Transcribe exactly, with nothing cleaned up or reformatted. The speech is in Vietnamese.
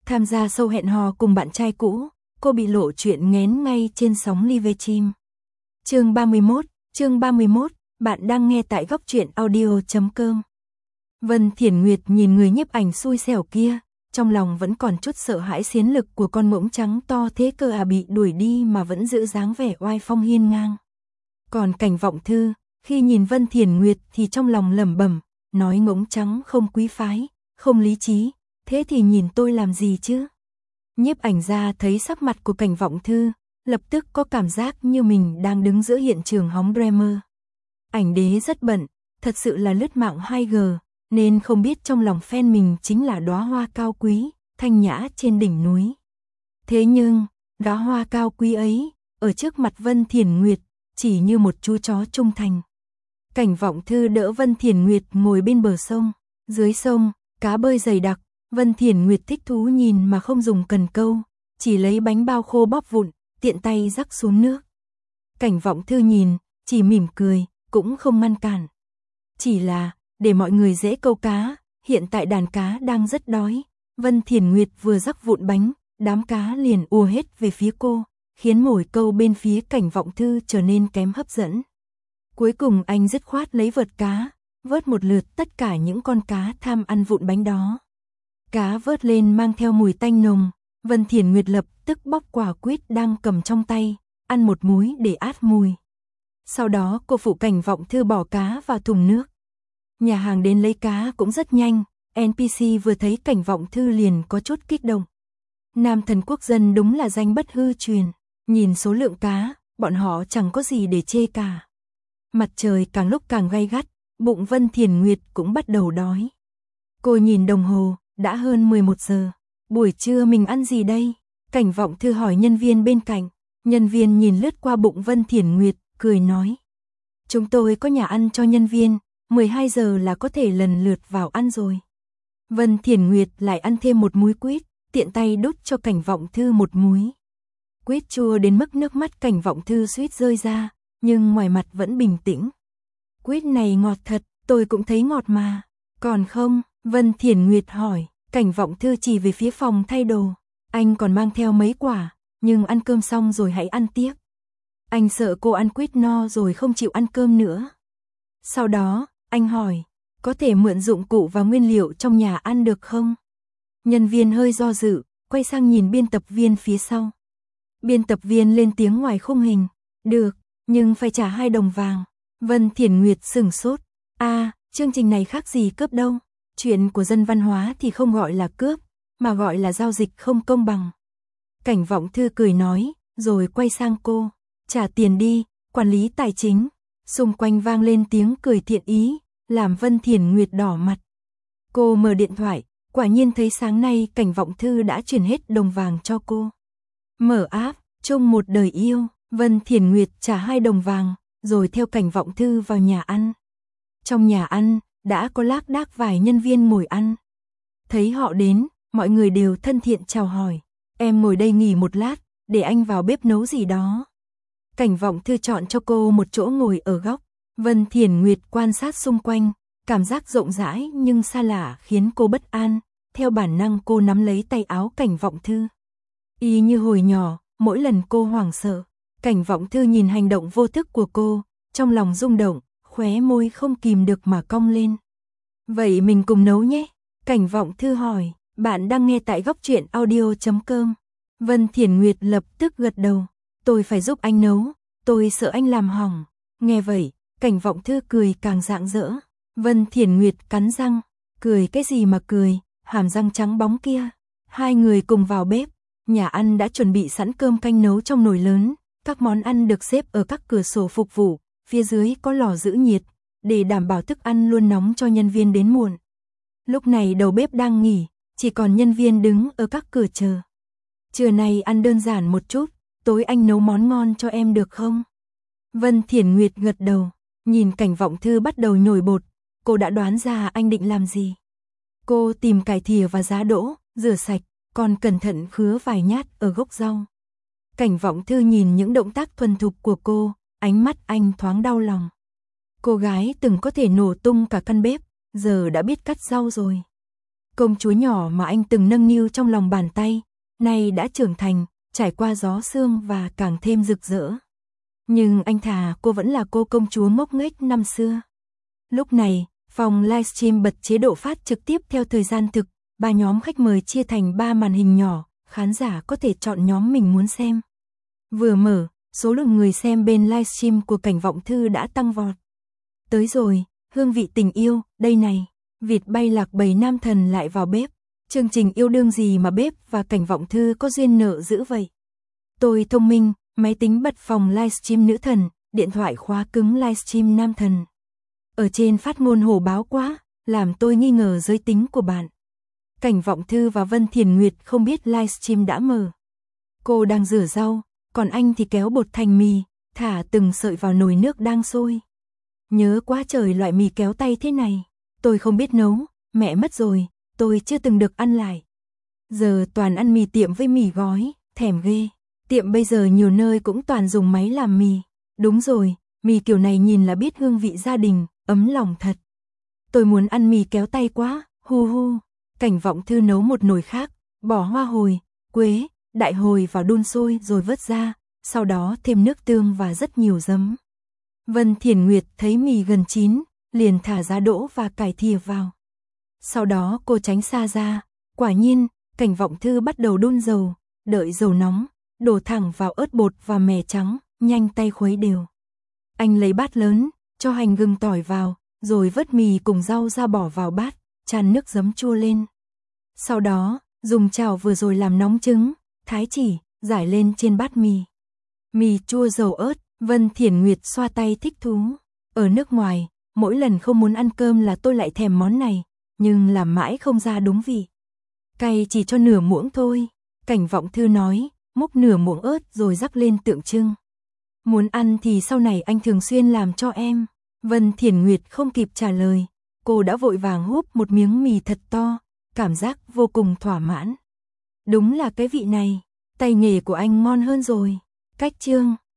Tham gia show hẹn hò cùng bạn trai cũ, cô bị lộ chuyện nghén ngay trên sóng Live Stream. Chương ba mươi mốt, chương ba mươi mốt, bạn đang nghe tại góc truyện audio chấm com. Vân Thiển Nguyệt nhìn người nhiếp ảnh xui xẻo kia, trong lòng vẫn còn chút sợ hãi xiến lực của con ngỗng trắng to thế cơ à, bị đuổi đi mà vẫn giữ dáng vẻ oai phong hiên ngang. Còn Cảnh Vọng Thư, khi nhìn Vân Thiển Nguyệt thì trong lòng lẩm bẩm, nói ngỗng trắng không quý phái, không lý trí, thế thì nhìn tôi làm gì chứ? Nhiếp ảnh gia thấy sắc mặt của Cảnh Vọng Thư, lập tức có cảm giác như mình đang đứng giữa hiện trường hóng Bremer. Ảnh đế rất bận, thật sự là lướt mạng hai G, nên không biết trong lòng fan mình chính là đóa hoa cao quý, thanh nhã trên đỉnh núi. Thế nhưng, đóa hoa cao quý ấy, ở trước mặt Vân Thiển Nguyệt, chỉ như một chú chó trung thành. Cảnh Vọng Thư đỡ Vân Thiển Nguyệt ngồi bên bờ sông, dưới sông, cá bơi dày đặc, Vân Thiển Nguyệt thích thú nhìn mà không dùng cần câu, chỉ lấy bánh bao khô bóp vụn, tiện tay rắc xuống nước. Cảnh Vọng Thư nhìn, chỉ mỉm cười, cũng không ngăn cản. Chỉ là, để mọi người dễ câu cá, hiện tại đàn cá đang rất đói. Vân Thiển Nguyệt vừa rắc vụn bánh, đám cá liền ùa hết về phía cô, khiến mồi câu bên phía Cảnh Vọng Thư trở nên kém hấp dẫn. Cuối cùng anh dứt khoát lấy vợt cá, vớt một lượt tất cả những con cá tham ăn vụn bánh đó. Cá vớt lên mang theo mùi tanh nồng, Vân Thiển Nguyệt lập tức bóc quả quýt đang cầm trong tay, ăn một múi để át mùi. Sau đó cô phụ Cảnh Vọng Thư bỏ cá vào thùng nước. Nhà hàng đến lấy cá cũng rất nhanh, en pê xê vừa thấy Cảnh Vọng Thư liền có chút kích động. Nam thần quốc dân đúng là danh bất hư truyền, nhìn số lượng cá, bọn họ chẳng có gì để chê cả. Mặt trời càng lúc càng gay gắt, bụng Vân Thiển Nguyệt cũng bắt đầu đói. Cô nhìn đồng hồ, đã hơn mười một giờ. Buổi trưa mình ăn gì đây? Cảnh Vọng Thư hỏi nhân viên bên cạnh. Nhân viên nhìn lướt qua bụng Vân Thiển Nguyệt, cười nói. Chúng tôi có nhà ăn cho nhân viên, mười hai giờ là có thể lần lượt vào ăn rồi. Vân Thiển Nguyệt lại ăn thêm một múi quýt, tiện tay đút cho Cảnh Vọng Thư một múi. Quýt chua đến mức nước mắt Cảnh Vọng Thư suýt rơi ra, nhưng ngoài mặt vẫn bình tĩnh. Quýt này ngọt thật, tôi cũng thấy ngọt mà. Còn không? Vân Thiển Nguyệt hỏi. Cảnh Vọng Thư chỉ về phía phòng thay đồ. Anh còn mang theo mấy quả, nhưng ăn cơm xong rồi hãy ăn tiếp. Anh sợ cô ăn quýt no rồi không chịu ăn cơm nữa. Sau đó, anh hỏi, có thể mượn dụng cụ và nguyên liệu trong nhà ăn được không? Nhân viên hơi do dự, quay sang nhìn biên tập viên phía sau. Biên tập viên lên tiếng ngoài khung hình, được, nhưng phải trả hai đồng vàng. Vân Thiển Nguyệt sửng sốt, à, chương trình này khác gì cướp đâu. Chuyện của dân văn hóa thì không gọi là cướp, mà gọi là giao dịch không công bằng. Cảnh Vọng Thư cười nói, rồi quay sang cô, trả tiền đi, quản lý tài chính. Xung quanh vang lên tiếng cười thiện ý, làm Vân Thiển Nguyệt đỏ mặt. Cô mở điện thoại, quả nhiên thấy sáng nay Cảnh Vọng Thư đã chuyển hết đồng vàng cho cô. Mở app, chung một đời yêu, Vân Thiển Nguyệt trả hai đồng vàng, rồi theo Cảnh Vọng Thư vào nhà ăn. Trong nhà ăn, đã có lác đác vài nhân viên ngồi ăn. Thấy họ đến, mọi người đều thân thiện chào hỏi. Em ngồi đây nghỉ một lát, để anh vào bếp nấu gì đó. Cảnh Vọng Thư chọn cho cô một chỗ ngồi ở góc. Vân Thiển Nguyệt quan sát xung quanh, cảm giác rộng rãi nhưng xa lạ khiến cô bất an. Theo bản năng cô nắm lấy tay áo Cảnh Vọng Thư. Y như hồi nhỏ, mỗi lần cô hoảng sợ, Cảnh Vọng Thư nhìn hành động vô thức của cô, trong lòng rung động, khóe môi không kìm được mà cong lên. Vậy mình cùng nấu nhé. Cảnh Vọng Thư hỏi, bạn đang nghe tại góc truyện audio chấm com. Vân Thiển Nguyệt lập tức gật đầu, tôi phải giúp anh nấu, tôi sợ anh làm hỏng. Nghe vậy, Cảnh Vọng Thư cười càng rạng rỡ. Vân Thiển Nguyệt cắn răng, cười cái gì mà cười, hàm răng trắng bóng kia. Hai người cùng vào bếp, nhà ăn đã chuẩn bị sẵn cơm canh nấu trong nồi lớn, các món ăn được xếp ở các cửa sổ phục vụ, phía dưới có lò giữ nhiệt, để đảm bảo thức ăn luôn nóng cho nhân viên đến muộn. Lúc này đầu bếp đang nghỉ, chỉ còn nhân viên đứng ở các cửa chờ. Trưa nay ăn đơn giản một chút, tối anh nấu món ngon cho em được không? Vân Thiển Nguyệt gật đầu, nhìn Cảnh Vọng Thư bắt đầu nhồi bột, cô đã đoán ra anh định làm gì. Cô tìm cải thìa và giá đỗ, rửa sạch, còn cẩn thận khứa vài nhát ở gốc rau. Cảnh Vọng Thư nhìn những động tác thuần thục của cô, ánh mắt anh thoáng đau lòng. Cô gái từng có thể nổ tung cả căn bếp, giờ đã biết cắt rau rồi. Công chúa nhỏ mà anh từng nâng niu trong lòng bàn tay, nay đã trưởng thành, trải qua gió sương và càng thêm rực rỡ. Nhưng anh thà cô vẫn là cô công chúa ngốc nghếch năm xưa. Lúc này, phòng livestream bật chế độ phát trực tiếp theo thời gian thực, ba nhóm khách mời chia thành ba màn hình nhỏ, khán giả có thể chọn nhóm mình muốn xem. Vừa mở, số lượng người xem bên livestream của Cảnh Vọng Thư đã tăng vọt. Tới rồi, hương vị tình yêu, đây này, vịt bay lạc bầy nam thần lại vào bếp. Chương trình yêu đương gì mà bếp và Cảnh Vọng Thư có duyên nợ dữ vậy? Tôi thông minh, máy tính bật phòng livestream nữ thần, điện thoại khóa cứng livestream nam thần. Ở trên phát ngôn hổ báo quá, làm tôi nghi ngờ giới tính của bạn. Cảnh Vọng Thư và Vân Thiền Nguyệt không biết livestream đã mở. Cô đang rửa rau, còn anh thì kéo bột thành mì, thả từng sợi vào nồi nước đang sôi. Nhớ quá trời loại mì kéo tay thế này. Tôi không biết nấu, mẹ mất rồi, tôi chưa từng được ăn lại. Giờ toàn ăn mì tiệm với mì gói, thèm ghê. Tiệm bây giờ nhiều nơi cũng toàn dùng máy làm mì. Đúng rồi, mì kiểu này nhìn là biết hương vị gia đình, ấm lòng thật. Tôi muốn ăn mì kéo tay quá, hu hu. Cảnh Vọng Thư nấu một nồi khác, bỏ hoa hồi, quế, đại hồi vào đun sôi rồi vớt ra, sau đó thêm nước tương và rất nhiều giấm. Vân Thiền Nguyệt thấy mì gần chín, liền thả giá đỗ và cải thìa vào. Sau đó cô tránh xa ra, quả nhiên, Cảnh Vọng Thư bắt đầu đun dầu, đợi dầu nóng, đổ thẳng vào ớt bột và mè trắng, nhanh tay khuấy đều. Anh lấy bát lớn, cho hành gừng tỏi vào, rồi vớt mì cùng rau ra bỏ vào bát, chan nước giấm chua lên. Sau đó, dùng chảo vừa rồi làm nóng trứng, thái chỉ, rải lên trên bát mì. Mì chua dầu ớt, Vân Thiền Nguyệt xoa tay thích thú. Ở nước ngoài, mỗi lần không muốn ăn cơm là tôi lại thèm món này, nhưng làm mãi không ra đúng vị. Cay chỉ cho nửa muỗng thôi, Cảnh Vọng Thư nói, múc nửa muỗng ớt rồi rắc lên tượng trưng. Muốn ăn thì sau này anh thường xuyên làm cho em. Vân Thiền Nguyệt không kịp trả lời, cô đã vội vàng húp một miếng mì thật to, cảm giác vô cùng thỏa mãn. Đúng là cái vị này, tay nghề của anh ngon hơn rồi. Cách chương